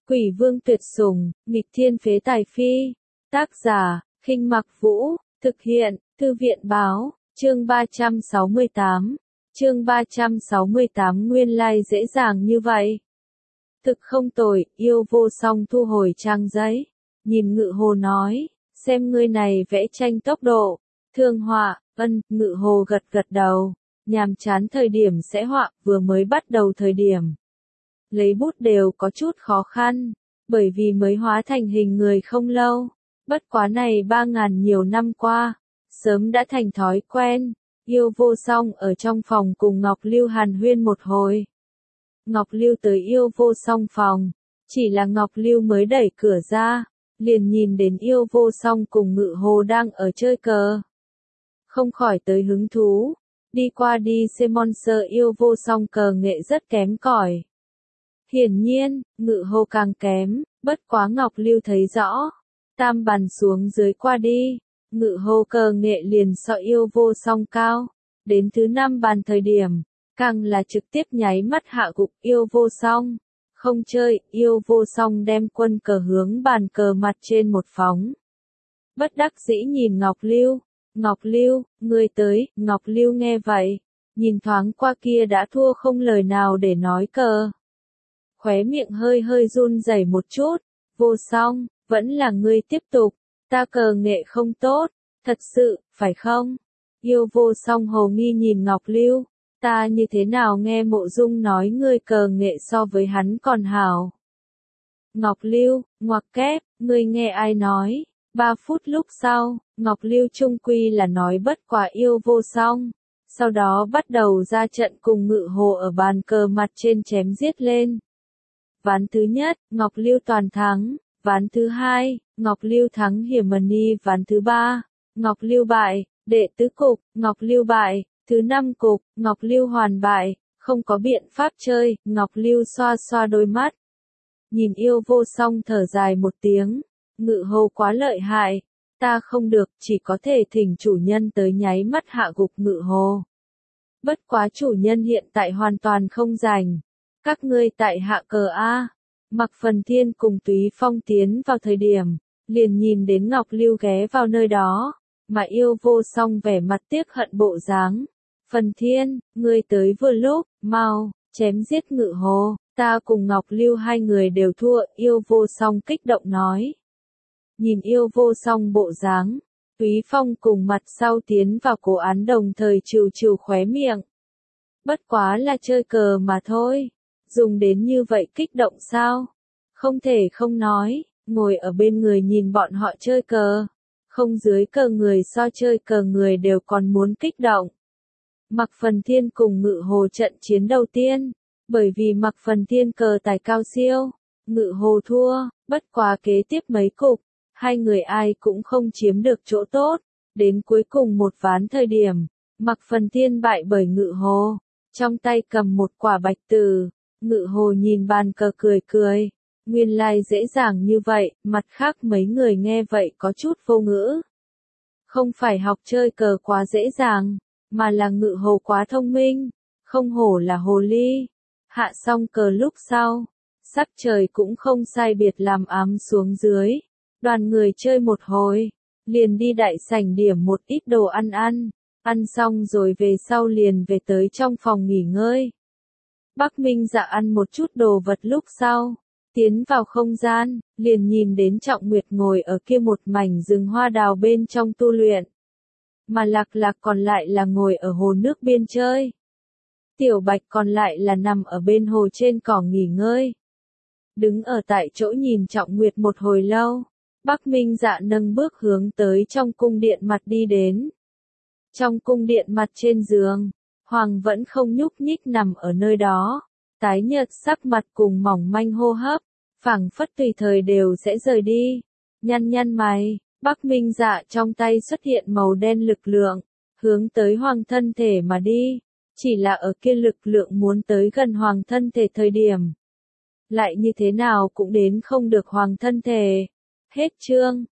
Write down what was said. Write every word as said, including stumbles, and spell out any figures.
Quỷ vương tuyệt sủng, nghịch thiên phế tài phi. Tác giả, Khinh Mặc Vũ, thực hiện, Thư viện báo, chương ba trăm sáu mươi tám. Chương ba trăm sáu mươi tám nguyên lai dễ dàng như vậy. Thực không tồi, yêu vô song thu hồi trang giấy. Nhìn Ngự Hồ nói, xem ngươi này vẽ tranh tốc độ. Thương họa, ân, Ngự Hồ gật gật đầu. Nhàm chán thời điểm sẽ họa, vừa mới bắt đầu thời điểm. Lấy bút đều có chút khó khăn, bởi vì mới hóa thành hình người không lâu. Bất quá này ba ngàn nhiều năm qua, sớm đã thành thói quen. Yêu vô song ở trong phòng cùng Ngọc Lưu hàn huyên một hồi. Ngọc Lưu tới yêu vô song phòng, chỉ là Ngọc Lưu mới đẩy cửa ra, liền nhìn đến yêu vô song cùng Ngự Hồ đang ở chơi cờ. Không khỏi tới hứng thú, đi qua đi xem monster yêu vô song cờ nghệ rất kém cỏi. Hiển nhiên, Ngự Hồ càng kém, bất quá Ngọc Lưu thấy rõ. Tam bàn xuống dưới qua đi, Ngự Hồ cờ nghệ liền so yêu vô song cao. Đến thứ năm bàn thời điểm, càng là trực tiếp nháy mắt hạ gục yêu vô song. Không chơi, yêu vô song đem quân cờ hướng bàn cờ mặt trên một phóng. Bất đắc dĩ nhìn Ngọc Lưu. Ngọc Lưu, ngươi tới, Ngọc Lưu nghe vậy. Nhìn thoáng qua kia đã thua không lời nào để nói cờ. Khóe miệng hơi hơi run rẩy một chút. Vô song, vẫn là ngươi tiếp tục. Ta cờ nghệ không tốt. Thật sự, phải không? Yêu vô song hồ nghi nhìn Ngọc Lưu. Ta như thế nào nghe Mộ Dung nói ngươi cờ nghệ so với hắn còn hảo. Ngọc Lưu, ngoặc kép, ngươi nghe ai nói? Ba phút lúc sau, Ngọc Lưu trung quy là nói bất quá yêu vô song. Sau đó bắt đầu ra trận cùng Ngự Hồ ở bàn cờ mặt trên chém giết lên. Ván thứ nhất, Ngọc Lưu toàn thắng. Ván thứ hai, Ngọc Lưu thắng hiểm mani. Ván thứ ba, Ngọc Lưu bại. Đệ tứ cục, Ngọc Lưu bại. Thứ năm cục, Ngọc Lưu hoàn bại. Không có biện pháp chơi, Ngọc Lưu xoa xoa đôi mắt. Nhìn yêu vô song thở dài một tiếng. Ngự Hồ quá lợi hại. Ta không được, chỉ có thể thỉnh chủ nhân tới nháy mắt hạ gục Ngự Hồ. Bất quá chủ nhân hiện tại hoàn toàn không rảnh. Các ngươi tại hạ cờ A. Mặc Phần Thiên cùng Túy Phong tiến vào thời điểm, liền nhìn đến Ngọc Lưu ghé vào nơi đó, mà yêu vô song vẻ mặt tiếc hận bộ dáng. Phần Thiên, ngươi tới vừa lúc, mau, chém giết Ngự Hồ, ta cùng Ngọc Lưu hai người đều thua, yêu vô song kích động nói. Nhìn yêu vô song bộ dáng, Túy Phong cùng mặt sau tiến vào cổ án đồng thời trừ trừ khóe miệng. Bất quá là chơi cờ mà thôi, dùng đến như vậy kích động sao? Không thể không nói, ngồi ở bên người nhìn bọn họ chơi cờ. Không dưới cờ người so chơi cờ người đều còn muốn kích động. Mặc Phần Thiên cùng Ngự Hồ trận chiến đầu tiên, bởi vì Mặc Phần Thiên cờ tài cao siêu, Ngự Hồ thua, bất quá kế tiếp mấy cục, hai người ai cũng không chiếm được chỗ tốt, đến cuối cùng một ván thời điểm, Mặc Phần Thiên bại bởi Ngự Hồ, trong tay cầm một quả bạch tử, Ngự Hồ nhìn bàn cờ cười cười, nguyên lai dễ dàng như vậy, mặt khác mấy người nghe vậy có chút vô ngữ. Không phải học chơi cờ quá dễ dàng, mà là Ngự Hồ quá thông minh, không hổ là hồ ly. Hạ xong cờ lúc sau, sắc trời cũng không sai biệt làm ám xuống dưới, đoàn người chơi một hồi, liền đi đại sảnh điểm một ít đồ ăn ăn, ăn xong rồi về sau liền về tới trong phòng nghỉ ngơi. Bắc Minh Dạ ăn một chút đồ vật lúc sau, tiến vào không gian, liền nhìn đến Trọng Nguyệt ngồi ở kia một mảnh rừng hoa đào bên trong tu luyện. Mà Lạc Lạc còn lại là ngồi ở hồ nước biên chơi. Tiểu Bạch còn lại là nằm ở bên hồ trên cỏ nghỉ ngơi. Đứng ở tại chỗ nhìn Trọng Nguyệt một hồi lâu, Bắc Minh Dạ nâng bước hướng tới trong cung điện mặt đi đến. Trong cung điện mặt trên giường, Hoàng vẫn không nhúc nhích nằm ở nơi đó, tái nhợt sắc mặt cùng mỏng manh hô hấp, phảng phất tùy thời đều sẽ rời đi. Nhăn nhăn mày, Bắc Minh Dạ trong tay xuất hiện màu đen lực lượng, hướng tới Hoàng thân thể mà đi, chỉ là ở kia lực lượng muốn tới gần Hoàng thân thể thời điểm. Lại như thế nào cũng đến không được Hoàng thân thể. Hết chương.